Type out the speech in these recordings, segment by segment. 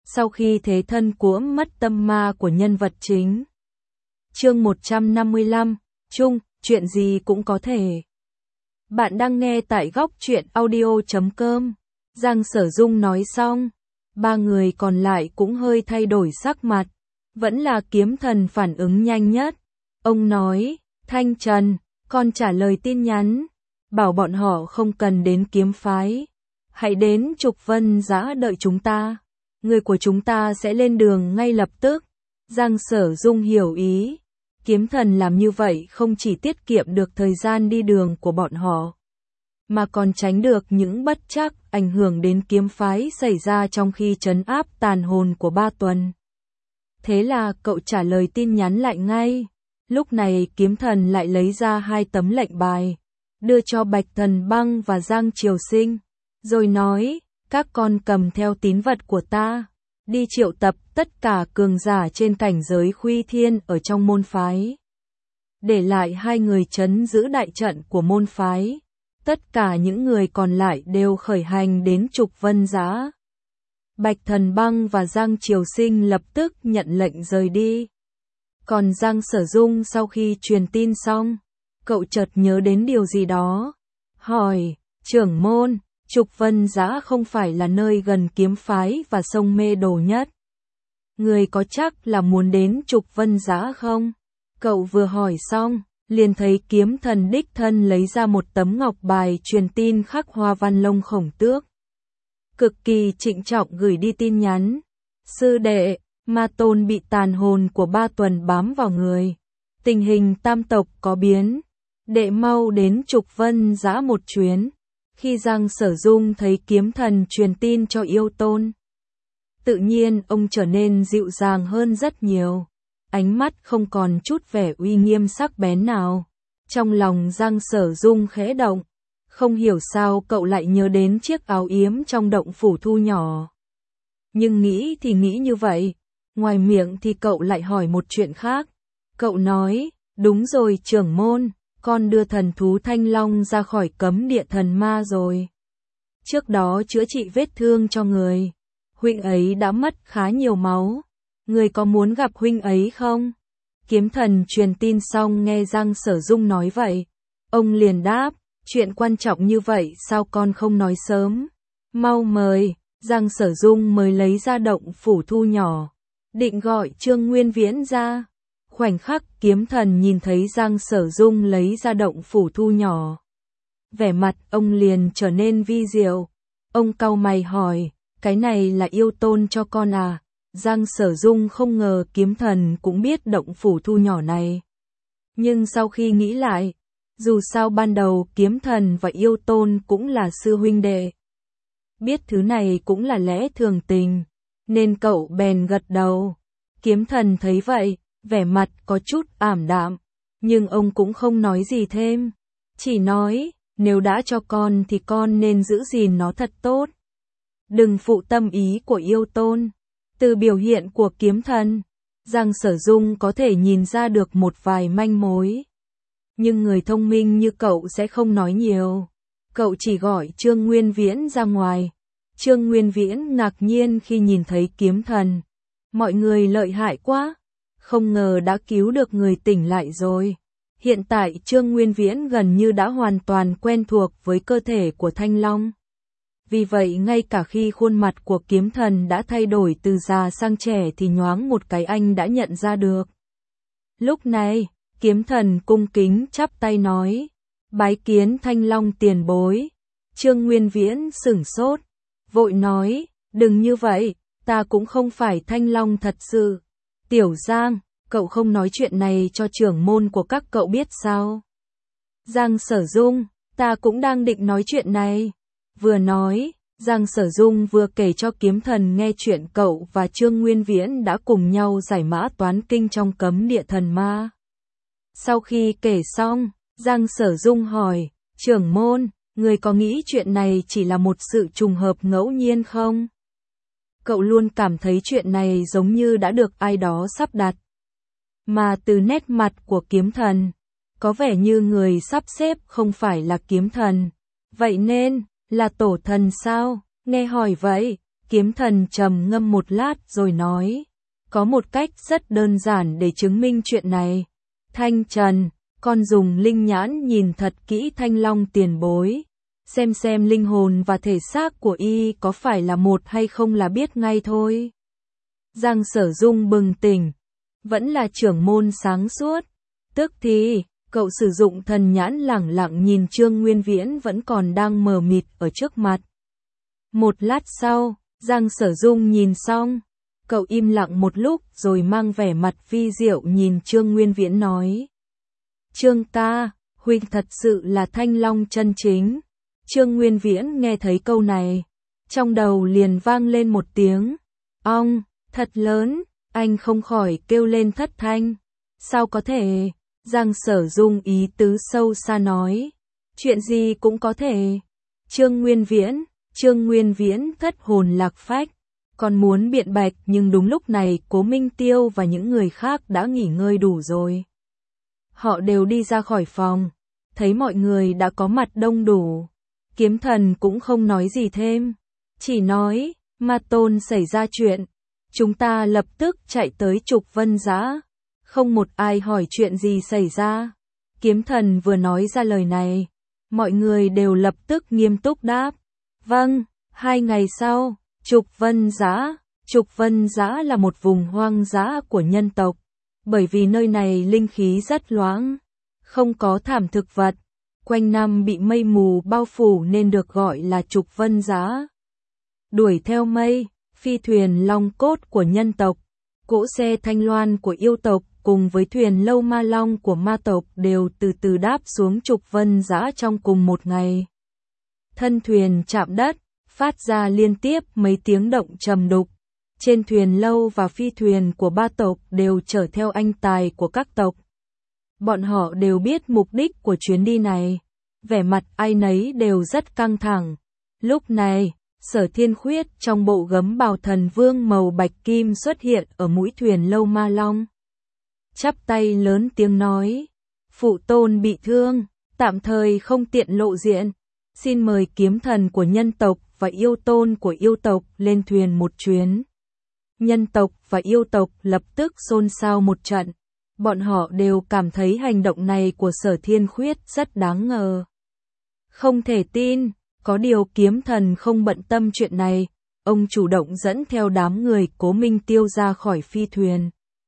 sau khi thế thân của mất tâm ma của nhân vật chính. Chương 155, Chung, chuyện gì cũng có thể. Bạn đang nghe tại góc truyện audio.com. Giang Sở Dung nói xong, ba người còn lại cũng hơi thay đổi sắc mặt, vẫn là Kiếm Thần phản ứng nhanh nhất. Ông nói, Thanh Trần, con trả lời tin nhắn, bảo bọn họ không cần đến kiếm phái, hãy đến Trục Vân Giã đợi chúng ta, người của chúng ta sẽ lên đường ngay lập tức. Giang Sở Dung hiểu ý, Kiếm Thần làm như vậy không chỉ tiết kiệm được thời gian đi đường của bọn họ, mà còn tránh được những bất trắc ảnh hưởng đến kiếm phái xảy ra trong khi trấn áp tàn hồn của Ba Tuần. Thế là cậu trả lời tin nhắn lại ngay. Lúc này Kiếm Thần lại lấy ra 2 tấm lệnh bài, đưa cho Bạch Thần Băng và Giang Triều Sinh, rồi nói, các con cầm theo tín vật của ta, đi triệu tập tất cả cường giả trên cảnh giới Khuy Thiên ở trong môn phái. Để lại 2 người trấn giữ đại trận của môn phái, tất cả những người còn lại đều khởi hành đến Trục Vân Giã. Bạch Thần Băng và Giang Triều Sinh lập tức nhận lệnh rời đi. Còn Giang Sở Dung sau khi truyền tin xong, cậu chợt nhớ đến điều gì đó, hỏi, trưởng môn, Trục Vân Giã không phải là nơi gần kiếm phái và sông Mê Đồ nhất. Người có chắc là muốn đến Trục Vân Giã không? Cậu vừa hỏi xong, liền thấy Kiếm Thần đích thân lấy ra một tấm ngọc bài truyền tin khắc hoa văn lông khổng tước. Cực kỳ trịnh trọng gửi đi tin nhắn, sư đệ, Ma Tôn bị tàn hồn của Ba Tuần bám vào người, tình hình tam tộc có biến, đệ mau đến Trục Vân Giã một chuyến. Khi Giang Sở Dung thấy Kiếm Thần truyền tin cho Yêu Tôn, tự nhiên ông trở nên dịu dàng hơn rất nhiều, ánh mắt không còn chút vẻ uy nghiêm sắc bén nào. Trong lòng Giang Sở Dung khẽ động, không hiểu sao cậu lại nhớ đến chiếc áo yếm trong động phủ thu nhỏ. Nhưng nghĩ thì nghĩ như vậy, ngoài miệng thì cậu lại hỏi một chuyện khác. Cậu nói, đúng rồi trưởng môn, con đưa thần thú Thanh Long ra khỏi cấm địa thần ma rồi. Trước đó chữa trị vết thương cho người, huynh ấy đã mất khá nhiều máu, người có muốn gặp huynh ấy không? Kiếm Thần truyền tin xong nghe Giang Sở Dung nói vậy, ông liền đáp, chuyện quan trọng như vậy sao con không nói sớm? Mau mời. Giang Sở Dung mới lấy ra động phủ thu nhỏ, định gọi Trương Nguyên Viễn ra. Khoảnh khắc Kiếm Thần nhìn thấy Giang Sở Dung lấy ra động phủ thu nhỏ, vẻ mặt ông liền trở nên vi diệu. Ông cau mày hỏi, cái này là Yêu Tôn cho con à? Giang Sở Dung không ngờ Kiếm Thần cũng biết động phủ thu nhỏ này. Nhưng sau khi nghĩ lại, dù sao ban đầu Kiếm Thần và Yêu Tôn cũng là sư huynh đệ, biết thứ này cũng là lẽ thường tình, nên cậu bèn gật đầu. Kiếm Thần thấy vậy, vẻ mặt có chút ảm đạm, nhưng ông cũng không nói gì thêm, chỉ nói, nếu đã cho con thì con nên giữ gìn nó thật tốt, đừng phụ tâm ý của Yêu Tôn. Từ biểu hiện của Kiếm Thần, Giang Sở Dung có thể nhìn ra được một vài manh mối, nhưng người thông minh như cậu sẽ không nói nhiều. Cậu chỉ gọi Trương Nguyên Viễn ra ngoài. Trương Nguyên Viễn ngạc nhiên khi nhìn thấy Kiếm Thần. Mọi người lợi hại quá, không ngờ đã cứu được người tỉnh lại rồi. Hiện tại Trương Nguyên Viễn gần như đã hoàn toàn quen thuộc với cơ thể của Thanh Long. Vì vậy ngay cả khi khuôn mặt của Kiếm Thần đã thay đổi từ già sang trẻ thì nhoáng một cái anh đã nhận ra được. Lúc này, Kiếm Thần cung kính chắp tay nói, bái kiến Thanh Long tiền bối. Trương Nguyên Viễn sửng sốt, vội nói, đừng như vậy, ta cũng không phải Thanh Long thật sự. Tiểu Giang, cậu không nói chuyện này cho trưởng môn của các cậu biết sao? Giang Sở Dung, ta cũng đang định nói chuyện này. Vừa nói, Giang Sở Dung vừa kể cho Kiếm Thần nghe chuyện cậu và Trương Nguyên Viễn đã cùng nhau giải mã toán kinh trong cấm địa thần ma. Sau khi kể xong, Giang Sở Dung hỏi, trưởng môn, người có nghĩ chuyện này chỉ là một sự trùng hợp ngẫu nhiên không? Cậu luôn cảm thấy chuyện này giống như đã được ai đó sắp đặt. Mà từ nét mặt của Kiếm Thần, có vẻ như người sắp xếp không phải là Kiếm Thần. Vậy nên, là tổ thần sao? Nghe hỏi vậy, Kiếm thần trầm ngâm một lát rồi nói, có một cách rất đơn giản để chứng minh chuyện này. Thanh Trần, con dùng linh nhãn nhìn thật kỹ Thanh Long tiền bối, xem linh hồn và thể xác của y có phải là một hay không là biết ngay thôi. Giang Sở Dung bừng tỉnh, vẫn là trưởng môn sáng suốt. Tức thì, cậu sử dụng thần nhãn lẳng lặng nhìn Trương Nguyên Viễn vẫn còn đang mờ mịt ở trước mặt. Một lát sau, Giang Sở Dung nhìn xong, cậu im lặng một lúc rồi mang vẻ mặt vi diệu nhìn Trương Nguyên Viễn nói. Trương ca, huynh thật sự là Thanh Long chân chính. Trương Nguyên Viễn nghe thấy câu này, trong đầu liền vang lên một tiếng ong, thật lớn, anh không khỏi kêu lên thất thanh. Sao có thể? Giang Sở Dung ý tứ sâu xa nói. Chuyện gì cũng có thể. Trương Nguyên Viễn thất hồn lạc phách, còn muốn biện bạch nhưng đúng lúc này Cố Minh Tiêu và những người khác đã nghỉ ngơi đủ rồi. Họ đều đi ra khỏi phòng, thấy mọi người đã có mặt đông đủ. Kiếm thần cũng không nói gì thêm, chỉ nói, Ma Tôn xảy ra chuyện, chúng ta lập tức chạy tới Trục Vân Giã. Không một ai hỏi chuyện gì xảy ra. Kiếm thần vừa nói ra lời này, mọi người đều lập tức nghiêm túc đáp. Vâng, 2 ngày sau, Trục Vân Giã là một vùng hoang dã của nhân tộc. Bởi vì nơi này linh khí rất loãng, không có thảm thực vật, quanh năm bị mây mù bao phủ nên được gọi là Trục Vân Giã. Đuổi theo mây, phi thuyền long cốt của nhân tộc, cỗ xe thanh loan của yêu tộc cùng với thuyền lâu ma long của ma tộc đều từ từ đáp xuống Trục Vân Giã trong cùng một ngày. Thân thuyền chạm đất, phát ra liên tiếp mấy tiếng động trầm đục. Trên thuyền lâu và phi thuyền của ba tộc đều chở theo anh tài của các tộc. Bọn họ đều biết mục đích của chuyến đi này. Vẻ mặt ai nấy đều rất căng thẳng. Lúc này, Sở Thiên Khuyết trong bộ gấm bào thần vương màu bạch kim xuất hiện ở mũi thuyền lâu ma long. Chắp tay lớn tiếng nói, phụ tôn bị thương, tạm thời không tiện lộ diện. Xin mời kiếm thần của nhân tộc và yêu tôn của yêu tộc lên thuyền một chuyến. Nhân tộc và yêu tộc lập tức xôn xao một trận. Bọn họ đều cảm thấy hành động này của Sở Thiên Khuyết rất đáng ngờ. Không thể tin, có điều kiếm thần không bận tâm chuyện này. Ông chủ động dẫn theo đám người Cố Minh Tiêu ra khỏi phi thuyền.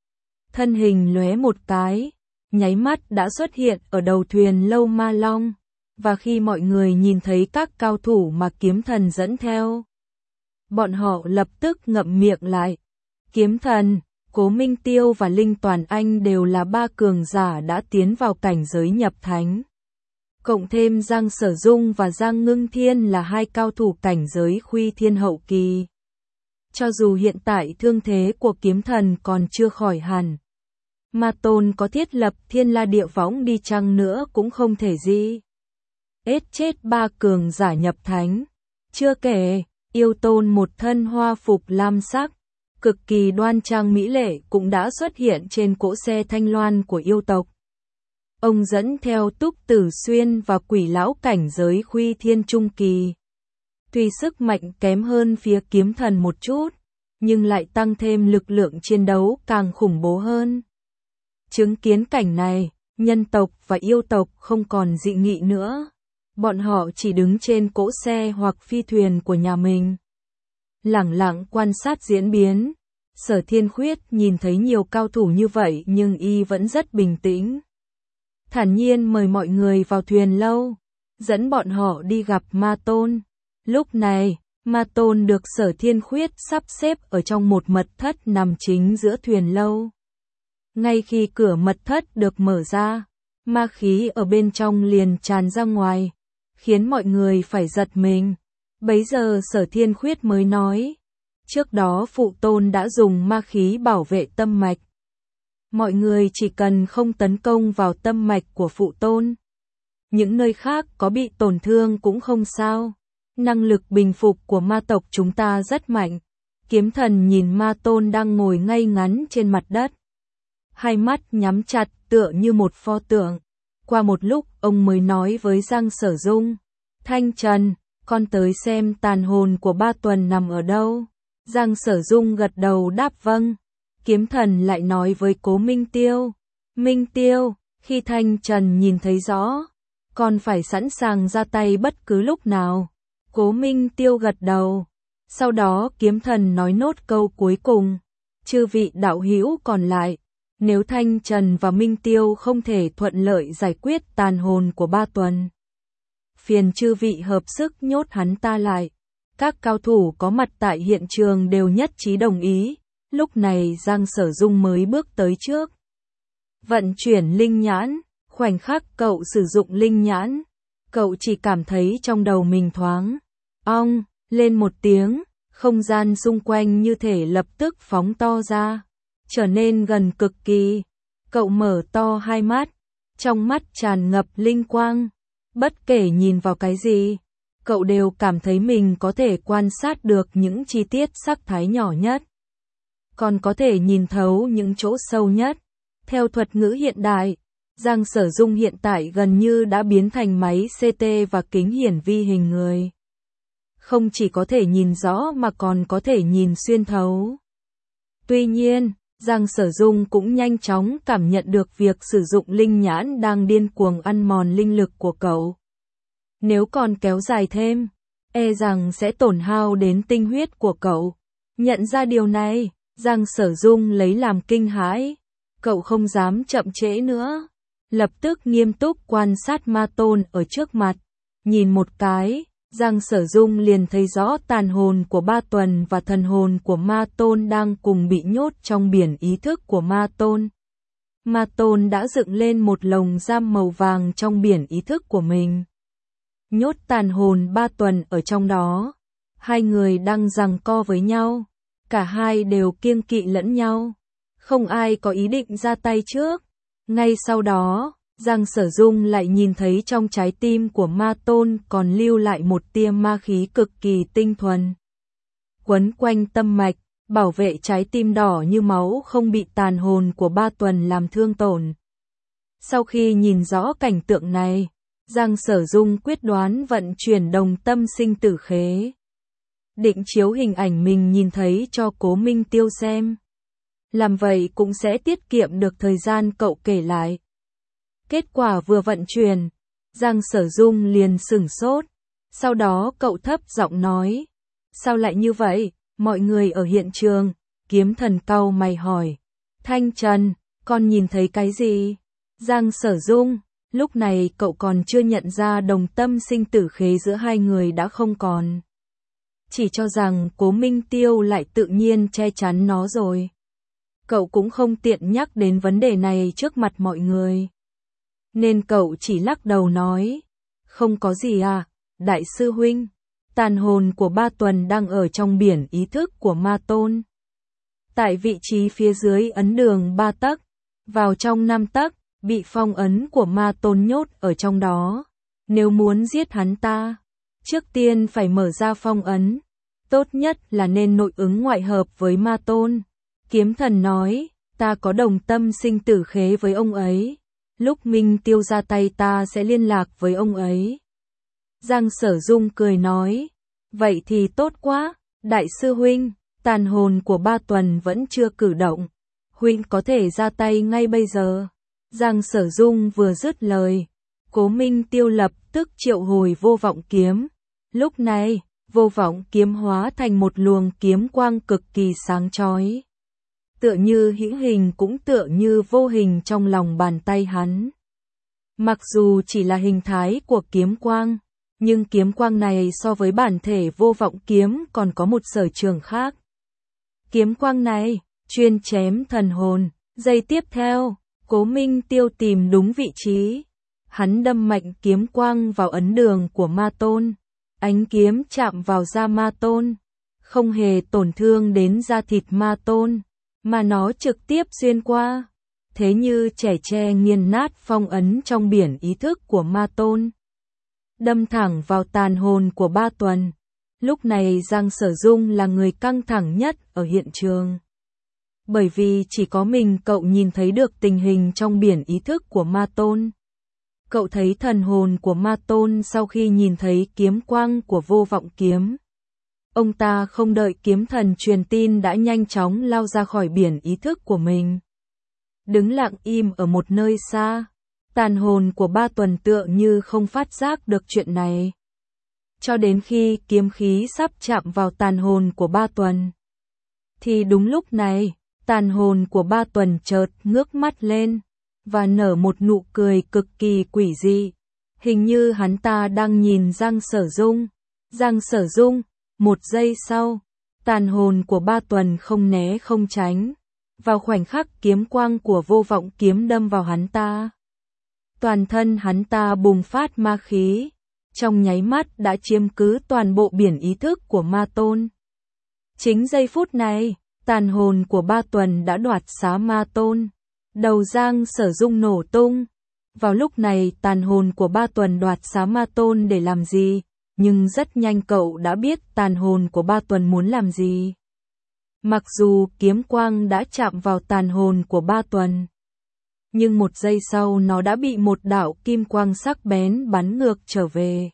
Thân hình lóe một cái, nháy mắt đã xuất hiện ở đầu thuyền lâu ma long. Và khi mọi người nhìn thấy các cao thủ mà kiếm thần dẫn theo, bọn họ lập tức ngậm miệng lại. Kiếm thần, Cố Minh Tiêu và Linh Toàn Anh đều là 3 cường giả đã tiến vào cảnh giới nhập thánh. Cộng thêm Giang Sở Dung và Giang Ngưng Thiên là 2 cao thủ cảnh giới Khuy Thiên hậu kỳ. Cho dù hiện tại thương thế của kiếm thần còn chưa khỏi hẳn, Ma Tôn có thiết lập Thiên La Địa Võng đi chăng nữa cũng không thể gì ết chết 3 cường giả nhập thánh. Chưa kể, yêu tôn một thân hoa phục lam sắc, cực kỳ đoan trang mỹ lệ cũng đã xuất hiện trên cỗ xe thanh loan của yêu tộc. Ông dẫn theo Túc Tử Xuyên và Quỷ Lão cảnh giới Khuy Thiên trung kỳ. Tuy sức mạnh kém hơn phía kiếm thần một chút, nhưng lại tăng thêm lực lượng chiến đấu càng khủng bố hơn. Chứng kiến cảnh này, nhân tộc và yêu tộc không còn dị nghị nữa. Bọn họ chỉ đứng trên cỗ xe hoặc phi thuyền của nhà mình, lẳng lặng quan sát diễn biến. Sở Thiên Khuyết nhìn thấy nhiều cao thủ như vậy nhưng y vẫn rất bình tĩnh. Thản nhiên mời mọi người vào thuyền lâu, dẫn bọn họ đi gặp Ma Tôn. Lúc này, Ma Tôn được Sở Thiên Khuyết sắp xếp ở trong một mật thất nằm chính giữa thuyền lâu. Ngay khi cửa mật thất được mở ra, ma khí ở bên trong liền tràn ra ngoài, khiến mọi người phải giật mình. Bấy giờ Sở Thiên Khuyết mới nói, trước đó phụ tôn đã dùng ma khí bảo vệ tâm mạch. Mọi người chỉ cần không tấn công vào tâm mạch của phụ tôn. Những nơi khác có bị tổn thương cũng không sao. Năng lực bình phục của ma tộc chúng ta rất mạnh. Kiếm thần nhìn Ma Tôn đang ngồi ngay ngắn trên mặt đất. Hai mắt nhắm chặt tựa như một pho tượng. Qua một lúc ông mới nói với Giang Sở Dung, Thanh Trần, con tới xem tàn hồn của Ba Tuần nằm ở đâu. Giang Sở Dung gật đầu đáp vâng. Kiếm thần lại nói với Cố Minh Tiêu. Minh Tiêu, khi Thanh Trần nhìn thấy rõ, còn phải sẵn sàng ra tay bất cứ lúc nào. Cố Minh Tiêu gật đầu. Sau đó kiếm thần nói nốt câu cuối cùng. Chư vị đạo hữu còn lại, nếu Thanh Trần và Minh Tiêu không thể thuận lợi giải quyết tàn hồn của Ba Tuần, phiền chư vị hợp sức nhốt hắn ta lại. Các cao thủ có mặt tại hiện trường đều nhất trí đồng ý. Lúc này Giang Sở Dung mới bước tới trước. Vận chuyển linh nhãn, khoảnh khắc cậu sử dụng linh nhãn, cậu chỉ cảm thấy trong đầu mình thoáng ong lên một tiếng, không gian xung quanh như thể lập tức phóng to ra, trở nên gần cực kỳ. Cậu mở to hai mắt, trong mắt tràn ngập linh quang, bất kể nhìn vào cái gì, cậu đều cảm thấy mình có thể quan sát được những chi tiết sắc thái nhỏ nhất, còn có thể nhìn thấu những chỗ sâu nhất. Theo thuật ngữ hiện đại, Giang Sở Dung hiện tại gần như đã biến thành máy CT và kính hiển vi hình người. Không chỉ có thể nhìn rõ mà còn có thể nhìn xuyên thấu. Tuy nhiên, Giang Sở Dung cũng nhanh chóng cảm nhận được việc sử dụng linh nhãn đang điên cuồng ăn mòn linh lực của cậu. Nếu còn kéo dài thêm, e rằng sẽ tổn hao đến tinh huyết của cậu. Nhận ra điều này, Giang Sở Dung lấy làm kinh hãi. Cậu không dám chậm trễ nữa. Lập tức nghiêm túc quan sát ma tôn ở trước mặt. Nhìn một cái, Giang Sở Dung liền thấy rõ tàn hồn của Ba Tuần và thần hồn của ma tôn đang cùng bị nhốt trong biển ý thức của ma tôn. Ma tôn đã dựng lên một lồng giam màu vàng trong biển ý thức của mình, nhốt tàn hồn Ba Tuần ở trong đó. Hai người đang giằng co với nhau, cả hai đều kiêng kỵ lẫn nhau, không ai có ý định ra tay trước. Ngay sau đó, Giang Sở Dung lại nhìn thấy trong trái tim của ma tôn còn lưu lại một tia ma khí cực kỳ tinh thuần, quấn quanh tâm mạch, bảo vệ trái tim đỏ như máu không bị tàn hồn của Ba Tuần làm thương tổn. Sau khi nhìn rõ cảnh tượng này, Giang Sở Dung quyết đoán vận chuyển đồng tâm sinh tử khế, định chiếu hình ảnh mình nhìn thấy cho Cố Minh Tiêu xem. Làm vậy cũng sẽ tiết kiệm được thời gian cậu kể lại. Kết quả vừa vận chuyển, Giang Sở Dung liền sửng sốt. Sau đó cậu thấp giọng nói. Sao lại như vậy? Mọi người ở hiện trường, kiếm thần cau mày hỏi. Thanh Trần, con nhìn thấy cái gì? Giang Sở Dung, lúc này cậu còn chưa nhận ra đồng tâm sinh tử khế giữa hai người đã không còn. Chỉ cho rằng Cố Minh Tiêu lại tự nhiên che chắn nó rồi. Cậu cũng không tiện nhắc đến vấn đề này trước mặt mọi người, nên cậu chỉ lắc đầu nói, không có gì à, đại sư huynh, tàn hồn của Ba Tuần đang ở trong biển ý thức của ma tôn. Tại vị trí phía dưới ấn đường 3 tấc, vào trong 5 tấc, bị phong ấn của ma tôn nhốt ở trong đó. Nếu muốn giết hắn ta, trước tiên phải mở ra phong ấn, tốt nhất là nên nội ứng ngoại hợp với ma tôn. Kiếm thần nói, ta có đồng tâm sinh tử khế với ông ấy. Lúc Minh Tiêu ra tay ta sẽ liên lạc với ông ấy. Giang Sở Dung cười nói, vậy thì tốt quá, đại sư huynh, tàn hồn của Ba Tuần vẫn chưa cử động. Huynh có thể ra tay ngay bây giờ. Giang Sở Dung vừa dứt lời, Cố Minh Tiêu lập tức triệu hồi vô vọng kiếm. Lúc này, vô vọng kiếm hóa thành một luồng kiếm quang cực kỳ sáng chói, tựa như hữu hình cũng tựa như vô hình trong lòng bàn tay hắn. Mặc dù chỉ là hình thái của kiếm quang, nhưng kiếm quang này so với bản thể vô vọng kiếm còn có một sở trường khác. Kiếm quang này, chuyên chém thần hồn. Giây tiếp theo, Cố Minh Tiêu tìm đúng vị trí. Hắn đâm mạnh kiếm quang vào ấn đường của ma tôn. Ánh kiếm chạm vào da ma tôn, không hề tổn thương đến da thịt ma tôn, mà nó trực tiếp xuyên qua, thế như chẻ tre nghiền nát phong ấn trong biển ý thức của ma tôn, đâm thẳng vào tàn hồn của Ba Tuần. Lúc này Giang Sở Dung là người căng thẳng nhất ở hiện trường, bởi vì chỉ có mình cậu nhìn thấy được tình hình trong biển ý thức của ma tôn. Cậu thấy thần hồn của ma tôn sau khi nhìn thấy kiếm quang của vô vọng kiếm, Ông ta không đợi kiếm thần truyền tin đã nhanh chóng lao ra khỏi biển ý thức của mình. Đứng lặng im ở một nơi xa, tàn hồn của Ba Tuần tựa như không phát giác được chuyện này. Cho đến khi kiếm khí sắp chạm vào tàn hồn của Ba Tuần. Thì đúng lúc này, tàn hồn của Ba Tuần chợt ngước mắt lên, và nở một nụ cười cực kỳ quỷ dị. Hình như hắn ta đang nhìn Giang Sở Dung. Giang Sở Dung, một giây sau, tàn hồn của Ba Tuần không né không tránh. Vào khoảnh khắc kiếm quang của Vô Vọng kiếm đâm vào hắn ta. Toàn thân hắn ta bùng phát ma khí, trong nháy mắt đã chiếm cứ toàn bộ biển ý thức của Ma Tôn. Chính giây phút này, tàn hồn của Ba Tuần đã đoạt xá Ma Tôn. Đầu Giang Sở Dung nổ tung. Vào lúc này tàn hồn của Ba Tuần đoạt xá Ma Tôn để làm gì, nhưng rất nhanh cậu đã biết tàn hồn của Ba Tuần muốn làm gì. Mặc dù kiếm quang đã chạm vào tàn hồn của Ba Tuần, nhưng một giây sau nó đã bị một đạo kim quang sắc bén bắn ngược trở về.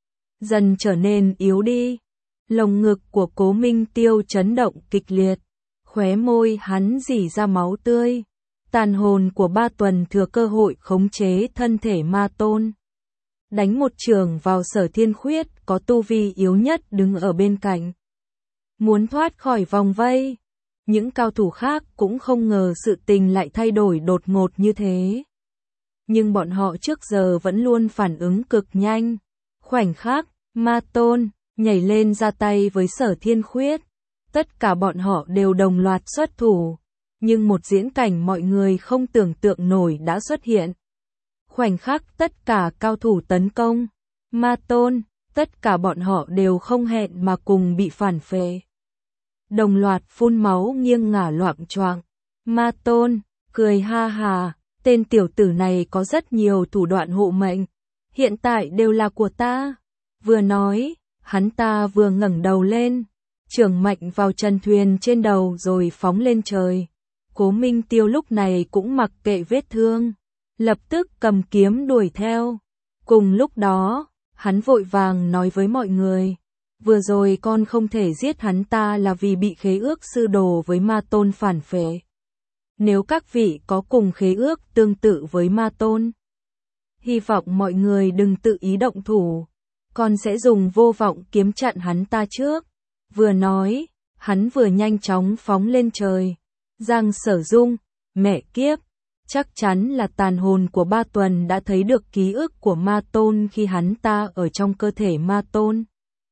Dần trở nên yếu đi. Lồng ngực của Cố Minh Tiêu chấn động kịch liệt. Khóe môi hắn rỉ ra máu tươi. Tàn hồn của Ba Tuần thừa cơ hội khống chế thân thể Ma Tôn. Đánh một chưởng vào Sở Thiên Khuyết có tu vi yếu nhất đứng ở bên cạnh. Muốn thoát khỏi vòng vây. Những cao thủ khác cũng không ngờ sự tình lại thay đổi đột ngột như thế. Nhưng bọn họ trước giờ vẫn luôn phản ứng cực nhanh. Khoảnh khắc, Ma Tôn nhảy lên ra tay với Sở Thiên Khuyết. Tất cả bọn họ đều đồng loạt xuất thủ. Nhưng một diễn cảnh mọi người không tưởng tượng nổi đã xuất hiện. Khoảnh khắc tất cả cao thủ tấn công Ma Tôn, tất cả bọn họ đều không hẹn mà cùng bị phản phệ. Đồng loạt phun máu nghiêng ngả loạng choạng. Ma Tôn cười ha hà, tên tiểu tử này có rất nhiều thủ đoạn hộ mệnh, hiện tại đều là của ta. Vừa nói, hắn ta vừa ngẩng đầu lên, chưởng mạnh vào chân thuyền trên đầu rồi phóng lên trời. Cố Minh Tiêu lúc này cũng mặc kệ vết thương, lập tức cầm kiếm đuổi theo. Cùng lúc đó, hắn vội vàng nói với mọi người, vừa rồi con không thể giết hắn ta là vì bị khế ước sư đồ với Ma Tôn phản phệ. Nếu các vị có cùng khế ước tương tự với Ma Tôn, hy vọng mọi người đừng tự ý động thủ, con sẽ dùng Vô Vọng kiếm chặn hắn ta trước. Vừa nói, hắn vừa nhanh chóng phóng lên trời. Giang Sở Dung, mẹ kiếp, chắc chắn là tàn hồn của Ba Tuần đã thấy được ký ức của Ma Tôn khi hắn ta ở trong cơ thể Ma Tôn.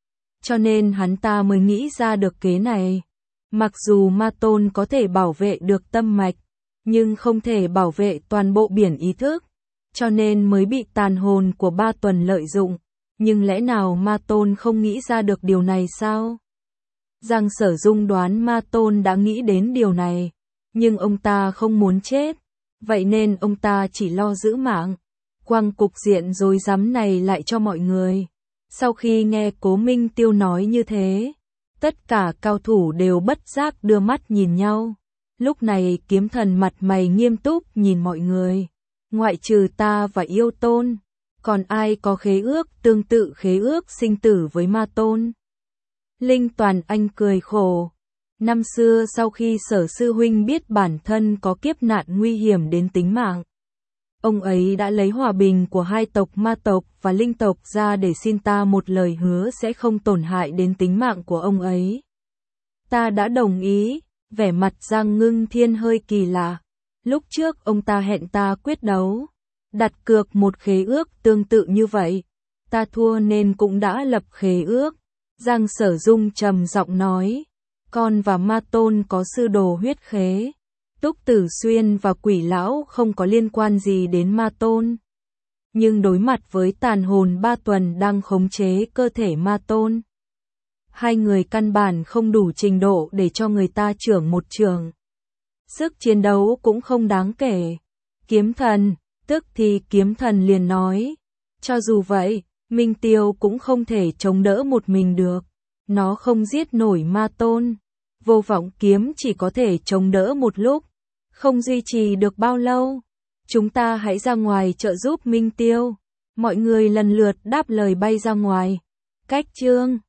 Cho nên hắn ta mới nghĩ ra được kế này. Mặc dù Ma Tôn có thể bảo vệ được tâm mạch, nhưng không thể bảo vệ toàn bộ biển ý thức, cho nên mới bị tàn hồn của Ba Tuần lợi dụng. Nhưng lẽ nào Ma Tôn không nghĩ ra được điều này sao? Giang Sở Dung đoán Ma Tôn đã nghĩ đến điều này, nhưng ông ta không muốn chết, vậy nên ông ta chỉ lo giữ mạng, quăng cục diện rối rắm này lại cho mọi người. Sau khi nghe Cố Minh Tiêu nói như thế, tất cả cao thủ đều bất giác đưa mắt nhìn nhau. Lúc này kiếm thần mặt mày nghiêm túc nhìn mọi người. Ngoại trừ ta và Yêu Tôn, còn ai có khế ước tương tự khế ước sinh tử với Ma Tôn? Linh Toàn Anh cười khổ. Năm xưa sau khi Sở sư huynh biết bản thân có kiếp nạn nguy hiểm đến tính mạng, ông ấy đã lấy hòa bình của hai tộc Ma tộc và Linh tộc ra để xin ta một lời hứa sẽ không tổn hại đến tính mạng của ông ấy. Ta đã đồng ý. Vẻ mặt Giang Ngưng Thiên hơi kỳ lạ. Lúc trước ông ta hẹn ta quyết đấu, đặt cược một khế ước tương tự như vậy. Ta thua nên cũng đã lập khế ước. Giang Sở Dung trầm giọng nói, con và Ma Tôn có sư đồ huyết khế. Túc Tử Xuyên và Quỷ Lão không có liên quan gì đến Ma Tôn. Nhưng đối mặt với tàn hồn Ba Tuần đang khống chế cơ thể Ma Tôn, hai người căn bản không đủ trình độ để cho người ta chưởng một chưởng. Sức chiến đấu cũng không đáng kể. Kiếm thần, tức thì kiếm thần liền nói, cho dù vậy, Minh Tiêu cũng không thể chống đỡ một mình được. Nó không giết nổi Ma Tôn. Vô Vọng kiếm chỉ có thể chống đỡ một lúc, không duy trì được bao lâu. Chúng ta hãy ra ngoài trợ giúp Minh Tiêu. Mọi người lần lượt đáp lời bay ra ngoài. Cách chương